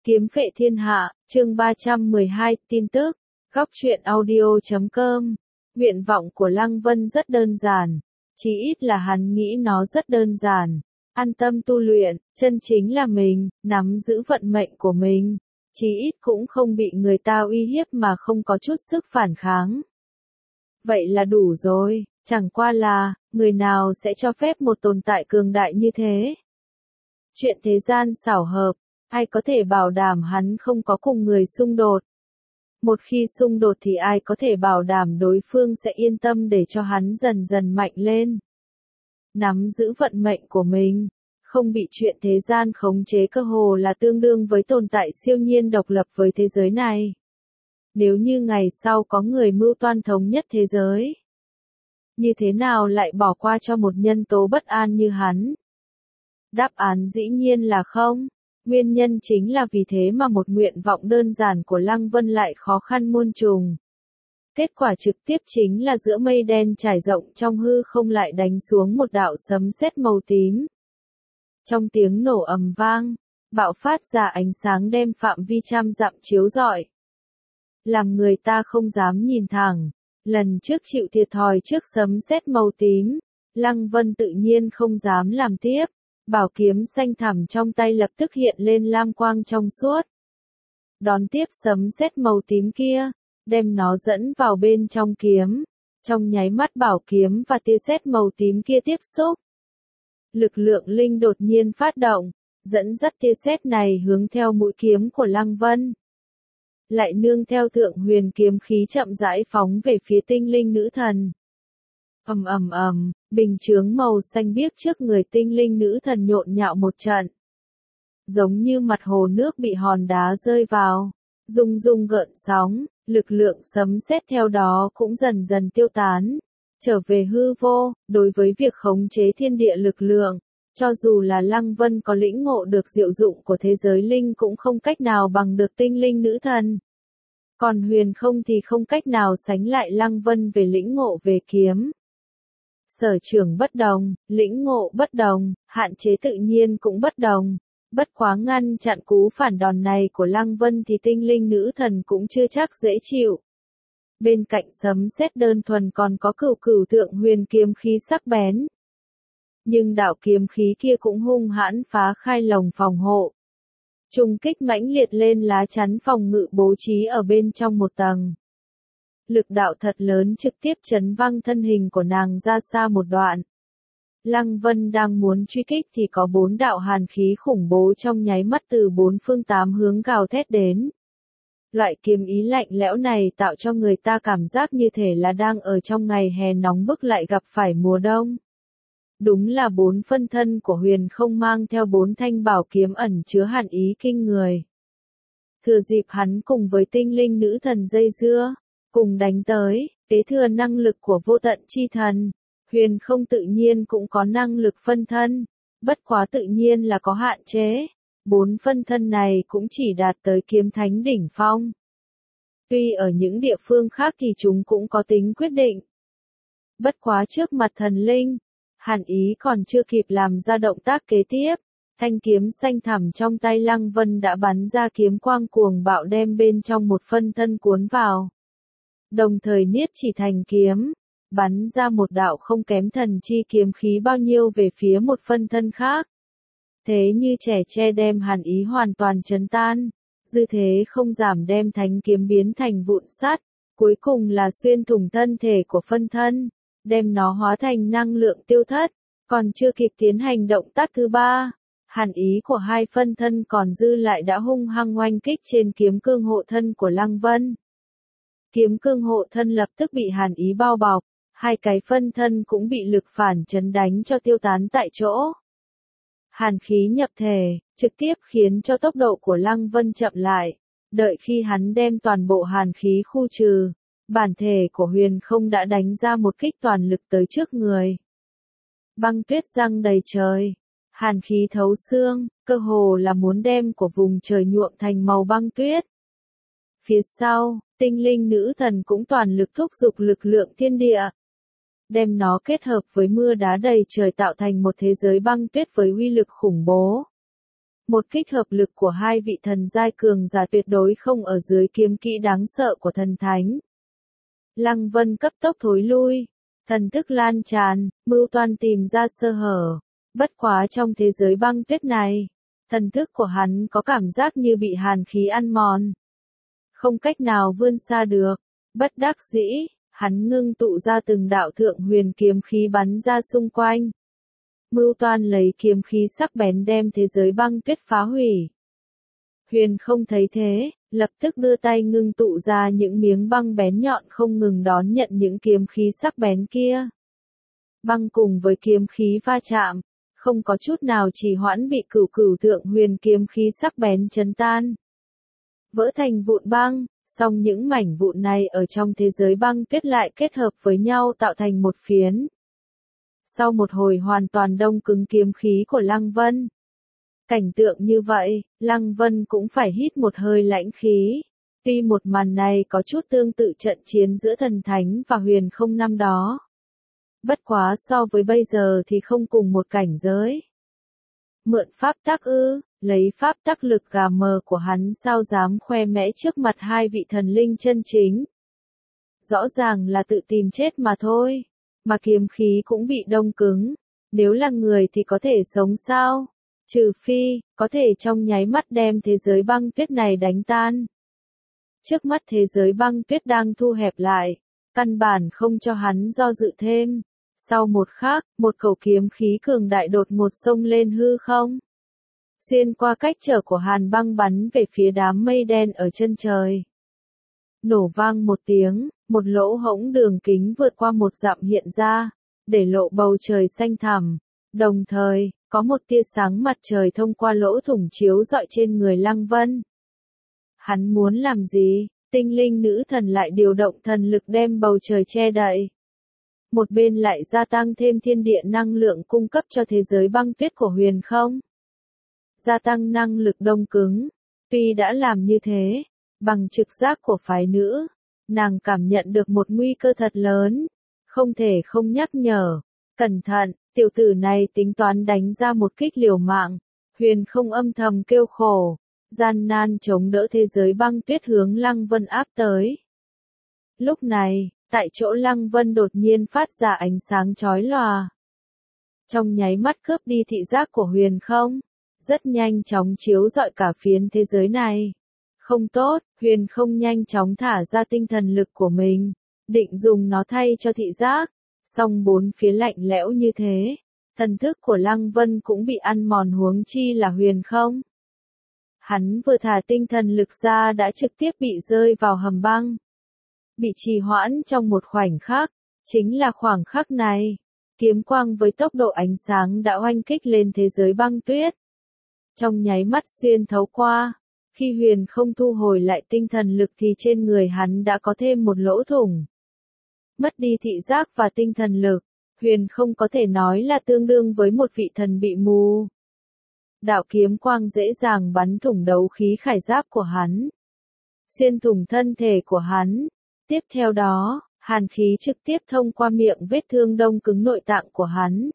Kiếm phệ thiên hạ, chương 312, tin tức, góc truyện audio.com. Nguyện vọng của Lăng Vân rất đơn giản, chí ít là hắn nghĩ nó rất đơn giản. An tâm tu luyện, chân chính là mình, nắm giữ vận mệnh của mình, chí ít cũng không bị người ta uy hiếp mà không có chút sức phản kháng. Vậy là đủ rồi, chẳng qua là, người nào sẽ cho phép một tồn tại cường đại như thế? Chuyện thế gian xảo hợp, ai có thể bảo đảm hắn không có cùng người xung đột? Một khi xung đột thì ai có thể bảo đảm đối phương sẽ yên tâm để cho hắn dần dần mạnh lên? Nắm giữ vận mệnh của mình, không bị chuyện thế gian khống chế cơ hồ là tương đương với tồn tại siêu nhiên độc lập với thế giới này. Nếu như ngày sau có người mưu toan thống nhất thế giới, như thế nào lại bỏ qua cho một nhân tố bất an như hắn? Đáp án dĩ nhiên là không. Nguyên nhân chính là vì thế mà một nguyện vọng đơn giản của Lăng Vân lại khó khăn muôn trùng. Kết quả trực tiếp chính là giữa mây đen trải rộng trong hư không lại đánh xuống một đạo sấm sét màu tím. Trong tiếng nổ ầm vang, bạo phát ra ánh sáng đem phạm vi trăm dặm chiếu rọi, làm người ta không dám nhìn thẳng. Lần trước chịu thiệt thòi trước sấm sét màu tím, Lăng Vân tự nhiên không dám làm tiếp. Bảo kiếm xanh thẳm trong tay lập tức hiện lên lam quang trong suốt. Đón tiếp sấm sét màu tím kia, đem nó dẫn vào bên trong kiếm. Trong nháy mắt bảo kiếm và tia sét màu tím kia tiếp xúc. Lực lượng linh đột nhiên phát động, dẫn dắt tia sét này hướng theo mũi kiếm của Lăng Vân. Lại nương theo thượng huyền kiếm khí chậm rãi phóng về phía tinh linh nữ thần. Ầm ầm ầm, bình chướng màu xanh biếc trước người tinh linh nữ thần nhộn nhạo một trận. Giống như mặt hồ nước bị hòn đá rơi vào, rung rung gợn sóng, lực lượng sấm sét theo đó cũng dần dần tiêu tán, trở về hư vô. Đối với việc khống chế thiên địa lực lượng, cho dù là Lăng Vân có lĩnh ngộ được diệu dụng của thế giới linh cũng không cách nào bằng được tinh linh nữ thần. Còn huyền không thì không cách nào sánh lại Lăng Vân về lĩnh ngộ về kiếm. Sở trường bất đồng, lĩnh ngộ bất đồng, hạn chế tự nhiên cũng bất đồng. Bất quá ngăn chặn cú phản đòn này của Lăng Vân thì tinh linh nữ thần cũng chưa chắc dễ chịu. Bên cạnh sấm sét đơn thuần còn có cửu cửu thượng huyền kiếm khí sắc bén. Nhưng đạo kiếm khí kia cũng hung hãn phá khai lồng phòng hộ. Trùng kích mãnh liệt lên lá chắn phòng ngự bố trí ở bên trong một tầng. Lực đạo thật lớn trực tiếp chấn văng thân hình của nàng ra xa một đoạn. Lăng Vân đang muốn truy kích thì có 4 đạo hàn khí khủng bố trong nháy mắt từ 4 phương 8 hướng gào thét đến. Loại kiếm ý lạnh lẽo này tạo cho người ta cảm giác như thể là đang ở trong ngày hè nóng bức lại gặp phải mùa đông. Đúng là 4 phân thân của huyền không mang theo 4 thanh bảo kiếm ẩn chứa hàn ý kinh người. Thừa dịp hắn cùng với tinh linh nữ thần dây dưa, cùng đánh tới, kế thừa năng lực của vô tận chi thần, huyền không tự nhiên cũng có năng lực phân thân, bất quá tự nhiên là có hạn chế. 4 phân thân này cũng chỉ đạt tới kiếm thánh đỉnh phong. Tuy ở những địa phương khác thì chúng cũng có tính quyết định. Bất quá trước mặt thần linh, hàn ý còn chưa kịp làm ra động tác kế tiếp. Thanh kiếm xanh thẳm trong tay Lăng Vân đã bắn ra kiếm quang cuồng bạo đem bên trong một phân thân cuốn vào. Đồng thời niết chỉ thành kiếm, bắn ra một đạo không kém thần chi kiếm khí bao nhiêu về phía một phân thân khác. Thế như trẻ tre đem hàn ý hoàn toàn chấn tan, dư thế không giảm đem thánh kiếm biến thành vụn sắt, cuối cùng là xuyên thủng thân thể của phân thân, đem nó hóa thành năng lượng tiêu thất, còn chưa kịp tiến hành động tác thứ ba. Hàn ý của hai phân thân còn dư lại đã hung hăng oanh kích trên kiếm cương hộ thân của Lăng Vân. Kiếm cương hộ thân lập tức bị hàn ý bao bọc, hai cái phân thân cũng bị lực phản chấn đánh cho tiêu tán tại chỗ. Hàn khí nhập thể, trực tiếp khiến cho tốc độ của Lăng Vân chậm lại, đợi khi hắn đem toàn bộ hàn khí khu trừ, bản thể của huyền không đã đánh ra một kích toàn lực tới trước người. Băng tuyết giăng đầy trời, hàn khí thấu xương, cơ hồ là muốn đem của vùng trời nhuộm thành màu băng tuyết. Phía sau, tinh linh nữ thần cũng toàn lực thúc giục lực lượng thiên địa, đem nó kết hợp với mưa đá đầy trời tạo thành một thế giới băng tuyết với uy lực khủng bố. Một kích hợp lực của hai vị thần giai cường giả tuyệt đối không ở dưới kiếm kỹ đáng sợ của thần thánh. Lăng Vân cấp tốc thối lui, thần thức lan tràn, mưu toan tìm ra sơ hở. Bất quá trong thế giới băng tuyết này, thần thức của hắn có cảm giác như bị hàn khí ăn mòn. Không cách nào vươn xa được, bất đắc dĩ, hắn ngưng tụ ra từng đạo thượng huyền kiếm khí bắn ra xung quanh. Mưu toan lấy kiếm khí sắc bén đem thế giới băng tuyết phá hủy. Huyền không thấy thế, lập tức đưa tay ngưng tụ ra những miếng băng bén nhọn không ngừng đón nhận những kiếm khí sắc bén kia. Băng cùng với kiếm khí va chạm, không có chút nào trì hoãn bị cửu cửu thượng huyền kiếm khí sắc bén chấn tan. Vỡ thành vụn băng, song những mảnh vụn này ở trong thế giới băng tuyết lại kết hợp với nhau tạo thành một phiến. Sau một hồi hoàn toàn đông cứng kiếm khí của Lăng Vân. Cảnh tượng như vậy, Lăng Vân cũng phải hít một hơi lãnh khí. Tuy một màn này có chút tương tự trận chiến giữa thần thánh và huyền không năm đó. Bất quá so với bây giờ thì không cùng một cảnh giới. Mượn pháp tắc ư, lấy pháp tắc lực gà mờ của hắn sao dám khoe mẽ trước mặt hai vị thần linh chân chính. Rõ ràng là tự tìm chết mà thôi, mà kiếm khí cũng bị đông cứng. Nếu là người thì có thể sống sao? Trừ phi, có thể trong nháy mắt đem thế giới băng tuyết này đánh tan. Trước mắt thế giới băng tuyết đang thu hẹp lại, căn bản không cho hắn do dự thêm. Sau một khắc, một khẩu kiếm khí cường đại đột ngột xông lên hư không. Xuyên qua cách trở của hàn băng bắn về phía đám mây đen ở chân trời. Nổ vang một tiếng, một lỗ hổng đường kính vượt qua một dặm hiện ra, để lộ bầu trời xanh thẳm. Đồng thời, có một tia sáng mặt trời thông qua lỗ thủng chiếu rọi trên người Lăng Vân. Hắn muốn làm gì? Tinh linh nữ thần lại điều động thần lực đem bầu trời che đậy. Một bên lại gia tăng thêm thiên địa năng lượng cung cấp cho thế giới băng tuyết của huyền không. Gia tăng năng lực đông cứng. Tuy đã làm như thế, bằng trực giác của phái nữ, nàng cảm nhận được một nguy cơ thật lớn. Không thể không nhắc nhở. Cẩn thận, tiểu tử này tính toán đánh ra một kích liều mạng. Huyền không âm thầm kêu khổ. Gian nan chống đỡ thế giới băng tuyết hướng Lăng Vân áp tới. Lúc này, tại chỗ Lăng Vân đột nhiên phát ra ánh sáng chói lòa. Trong nháy mắt cướp đi thị giác của huyền không, rất nhanh chóng chiếu rọi cả phiến thế giới này. Không tốt, huyền không nhanh chóng thả ra tinh thần lực của mình, định dùng nó thay cho thị giác. Song bốn phía lạnh lẽo như thế, thần thức của Lăng Vân cũng bị ăn mòn huống chi là huyền không. Hắn vừa thả tinh thần lực ra đã trực tiếp bị rơi vào hầm băng. Bị trì hoãn trong một khoảnh khắc, chính là khoảng khắc này. Kiếm quang với tốc độ ánh sáng đã oanh kích lên thế giới băng tuyết. Trong nháy mắt xuyên thấu qua, khi huyền không thu hồi lại tinh thần lực thì trên người hắn đã có thêm một lỗ thủng. Mất đi thị giác và tinh thần lực, huyền không có thể nói là tương đương với một vị thần bị mù. Đạo kiếm quang dễ dàng bắn thủng đấu khí khải giáp của hắn. Xuyên thủng thân thể của hắn. Tiếp theo đó, hàn khí trực tiếp thông qua miệng vết thương đông cứng nội tạng của hắn.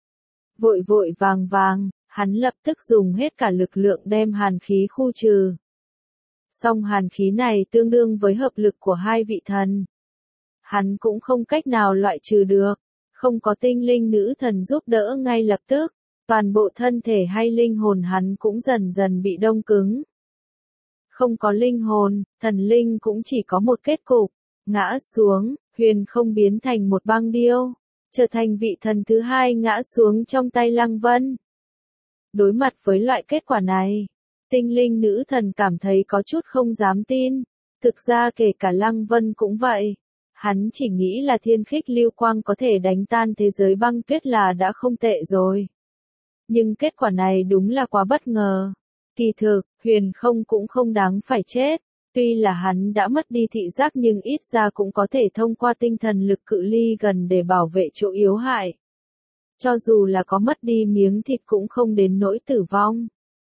Vội vội vàng vàng, hắn lập tức dùng hết cả lực lượng đem hàn khí khu trừ. Song hàn khí này tương đương với hợp lực của hai vị thần. Hắn cũng không cách nào loại trừ được, không có tinh linh nữ thần giúp đỡ ngay lập tức, toàn bộ thân thể hay linh hồn hắn cũng dần dần bị đông cứng. Không có linh hồn, thần linh cũng chỉ có một kết cục, ngã xuống, huyền không biến thành một băng điêu, trở thành vị thần thứ hai ngã xuống trong tay Lăng Vân. Đối mặt với loại kết quả này, tinh linh nữ thần cảm thấy có chút không dám tin, thực ra kể cả Lăng Vân cũng vậy. Hắn chỉ nghĩ là thiên khích lưu quang có thể đánh tan thế giới băng tuyết là đã không tệ rồi. Nhưng kết quả này đúng là quá bất ngờ. Kỳ thực, huyền không cũng không đáng phải chết. Tuy là hắn đã mất đi thị giác nhưng ít ra cũng có thể thông qua tinh thần lực cự ly gần để bảo vệ chỗ yếu hại. Cho dù là có mất đi miếng thịt cũng không đến nỗi tử vong.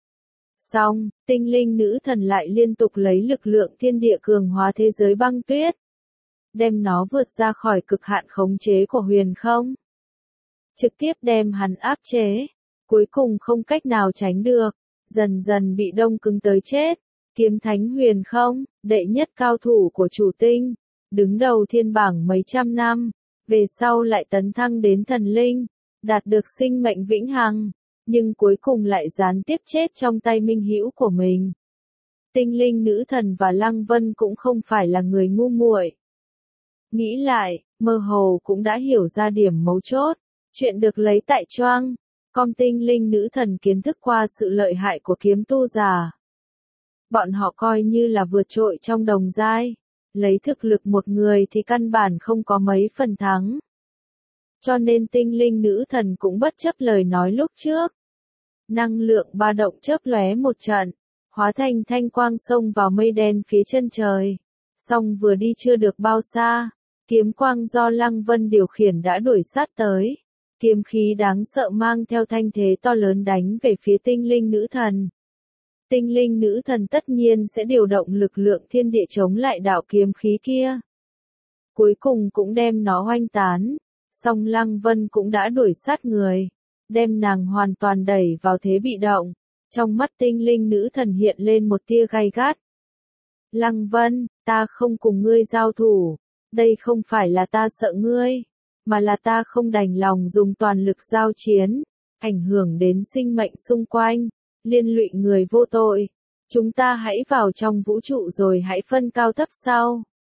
Song, tinh linh nữ thần lại liên tục lấy lực lượng thiên địa cường hóa thế giới băng tuyết. Đem nó vượt ra khỏi cực hạn khống chế của huyền không. Trực tiếp đem hắn áp chế. Cuối cùng không cách nào tránh được. dần dần bị đông cứng tới chết. Kiếm Thánh Huyền Không, đệ nhất cao thủ của chủ tinh, đứng đầu thiên bảng mấy trăm năm, về sau lại tấn thăng đến thần linh, đạt được sinh mệnh vĩnh hằng, nhưng cuối cùng lại gián tiếp chết trong tay minh hữu của mình. Tinh linh nữ thần và Lăng Vân cũng không phải là người ngu muội. Nghĩ lại, mơ hồ cũng đã hiểu ra điểm mấu chốt, chuyện được lấy tại choang, com tinh linh nữ thần kiến thức qua sự lợi hại của kiếm tu già. Bọn họ coi như là vượt trội trong đồng giai, lấy thực lực một người thì căn bản không có mấy phần thắng. Cho nên tinh linh nữ thần cũng bất chấp lời nói lúc trước. Năng lượng ba động chớp lóe một trận, hóa thành thanh quang xông vào mây đen phía chân trời. Song vừa đi chưa được bao xa, kiếm quang do Lăng Vân điều khiển đã đuổi sát tới. Kiếm khí đáng sợ mang theo thanh thế to lớn đánh về phía tinh linh nữ thần. Tinh linh nữ thần tất nhiên sẽ điều động lực lượng thiên địa chống lại đạo kiếm khí kia. Cuối cùng cũng đem nó oanh tán. Song Lăng Vân cũng đã đuổi sát người, đem nàng hoàn toàn đẩy vào thế bị động. Trong mắt tinh linh nữ thần hiện lên một tia gay gắt. Lăng Vân, ta không cùng ngươi giao thủ, đây không phải là ta sợ ngươi, mà là ta không đành lòng dùng toàn lực giao chiến, ảnh hưởng đến sinh mệnh xung quanh, liên lụy người vô tội. Chúng ta hãy vào trong vũ trụ rồi hãy phân cao thấp sau.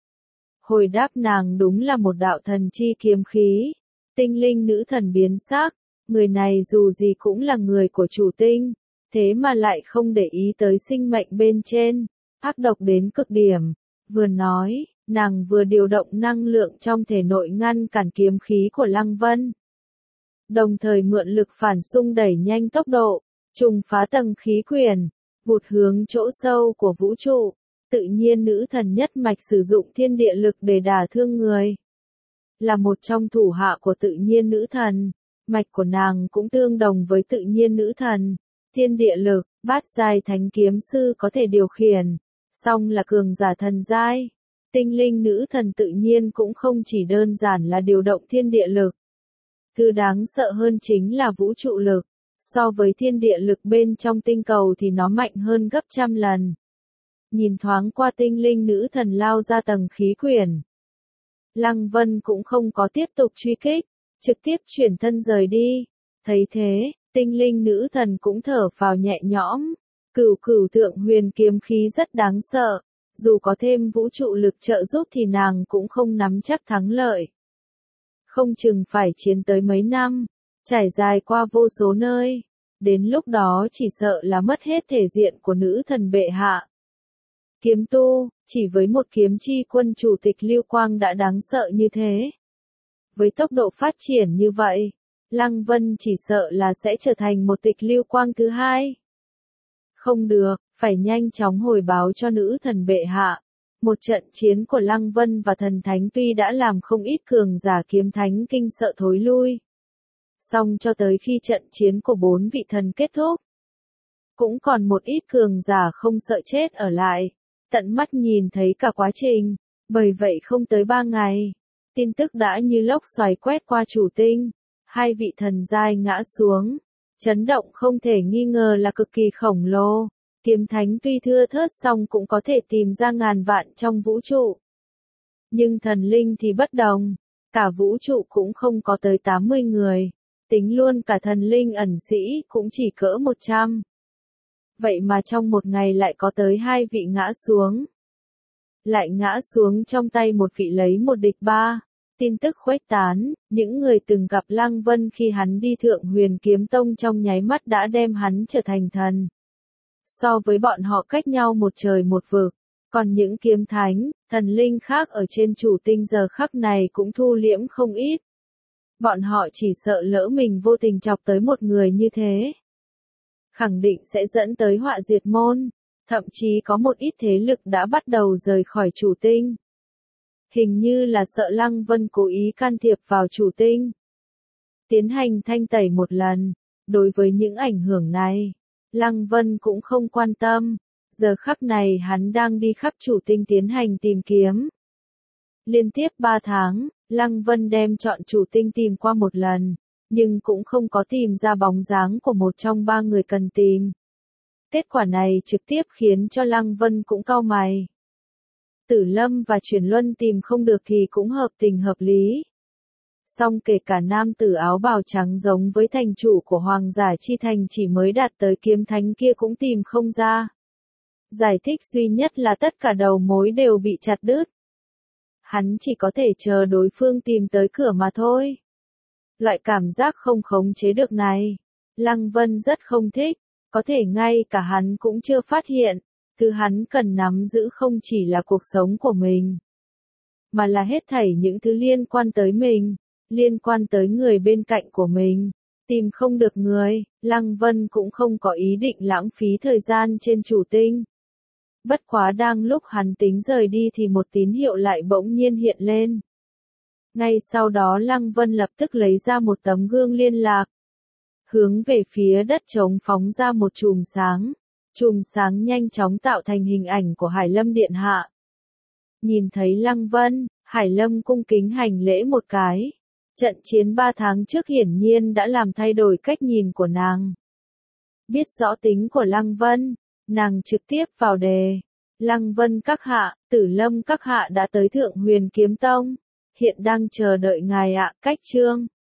Hồi đáp nàng đúng là một đạo thần chi kiếm khí. Tinh linh nữ thần biến sắc, người này dù gì cũng là người của chủ tinh, thế mà lại không để ý tới sinh mệnh bên trên, ác độc đến cực điểm. Vừa nói, nàng vừa điều động năng lượng trong thể nội ngăn cản kiếm khí của Lăng Vân. Đồng thời mượn lực phản xung đẩy nhanh tốc độ, trùng phá tầng khí quyển, vụt hướng chỗ sâu của vũ trụ. Tự nhiên nữ thần nhất mạch sử dụng thiên địa lực để đả thương người. Là một trong thủ hạ của tự nhiên nữ thần, mạch của nàng cũng tương đồng với tự nhiên nữ thần. Thiên địa lực, bát giai thánh kiếm sư có thể điều khiển, song là cường giả thần giai. Tinh linh nữ thần tự nhiên cũng không chỉ đơn giản là điều động thiên địa lực. Thứ đáng sợ hơn chính là vũ trụ lực. So với thiên địa lực bên trong tinh cầu thì nó mạnh hơn gấp trăm lần. Nhìn thoáng qua tinh linh nữ thần lao ra tầng khí quyển. Lăng Vân cũng không có tiếp tục truy kích, trực tiếp chuyển thân rời đi. Thấy thế, tinh linh nữ thần cũng thở phào nhẹ nhõm. Cửu cửu thượng huyền kiếm khí rất đáng sợ, dù có thêm vũ trụ lực trợ giúp thì nàng cũng không nắm chắc thắng lợi. Không chừng phải chiến tới mấy năm, trải dài qua vô số nơi, đến lúc đó chỉ sợ là mất hết thể diện của nữ thần bệ hạ. Kiếm tu, chỉ với một kiếm chi quân chủ tịch Lưu Quang đã đáng sợ như thế. Với tốc độ phát triển như vậy, Lăng Vân chỉ sợ là sẽ trở thành một tịch Lưu Quang thứ hai. Không được, phải nhanh chóng hồi báo cho nữ thần bệ hạ. Một trận chiến của Lăng Vân và thần thánh tuy đã làm không ít cường giả kiếm thánh kinh sợ thối lui. Song cho tới khi trận chiến của 4 vị thần kết thúc, cũng còn một ít cường giả không sợ chết ở lại, tận mắt nhìn thấy cả quá trình. Bởi vậy không tới 3 ngày, tin tức đã như lốc xoáy quét qua chủ tinh, 2 vị thần giai ngã xuống. Chấn động không thể nghi ngờ là cực kỳ khổng lồ. Kiếm thánh tuy thưa thớt song cũng có thể tìm ra ngàn vạn trong vũ trụ. Nhưng thần linh thì bất đồng, cả vũ trụ cũng không có tới 80 người, tính luôn cả thần linh ẩn sĩ cũng chỉ cỡ 100. Vậy mà trong một ngày lại có tới 2 vị ngã xuống. Lại ngã xuống trong tay một vị lấy một địch ba. Tin tức khuếch tán, những người từng gặp Lăng Vân khi hắn đi Thượng Huyền Kiếm Tông trong nháy mắt đã đem hắn trở thành thần. So với bọn họ cách nhau một trời một vực, còn những kiếm thánh, thần linh khác ở trên chủ tinh giờ khắc này cũng thu liễm không ít. Bọn họ chỉ sợ lỡ mình vô tình chọc tới một người như thế, khẳng định sẽ dẫn tới họa diệt môn, thậm chí có một ít thế lực đã bắt đầu rời khỏi chủ tinh. Hình như là sợ Lăng Vân cố ý can thiệp vào chủ tinh, tiến hành thanh tẩy một lần. Đối với những ảnh hưởng này, Lăng Vân cũng không quan tâm. Giờ khắc này hắn đang đi khắp chủ tinh tiến hành tìm kiếm. Liên tiếp 3 tháng, Lăng Vân đem chọn chủ tinh tìm qua một lần, nhưng cũng không có tìm ra bóng dáng của một trong 3 người cần tìm. Kết quả này trực tiếp khiến cho Lăng Vân cũng cau mày. Tử Lâm và Truyền Luân tìm không được thì cũng hợp tình hợp lý. Song kể cả nam tử áo bào trắng giống với thành chủ của Hoàng Giả Chi Thành chỉ mới đạt tới kiếm thánh kia cũng tìm không ra. Giải thích duy nhất là tất cả đầu mối đều bị chặt đứt. Hắn chỉ có thể chờ đối phương tìm tới cửa mà thôi. Loại cảm giác không khống chế được này, Lăng Vân rất không thích, có thể ngay cả hắn cũng chưa phát hiện, thứ hắn cần nắm giữ không chỉ là cuộc sống của mình, mà là hết thảy những thứ liên quan tới mình, liên quan tới người bên cạnh của mình. Tìm không được người, Lăng Vân cũng không có ý định lãng phí thời gian trên chủ tinh. Bất quá đang lúc hắn tính rời đi thì một tín hiệu lại bỗng nhiên hiện lên. Ngay sau đó Lăng Vân lập tức lấy ra một tấm gương liên lạc. Hướng về phía đất trống phóng ra một chùm sáng. Chùm sáng nhanh chóng tạo thành hình ảnh của Hải Lâm Điện Hạ. Nhìn thấy Lăng Vân, Hải Lâm cung kính hành lễ một cái. Trận chiến 3 tháng trước hiển nhiên đã làm thay đổi cách nhìn của nàng. Biết rõ tính của Lăng Vân, nàng trực tiếp vào đề. Lăng Vân các hạ, Tử Lâm các hạ đã tới Thượng Huyền Kiếm Tông. Hiện đang chờ đợi ngài ạ. Cách chương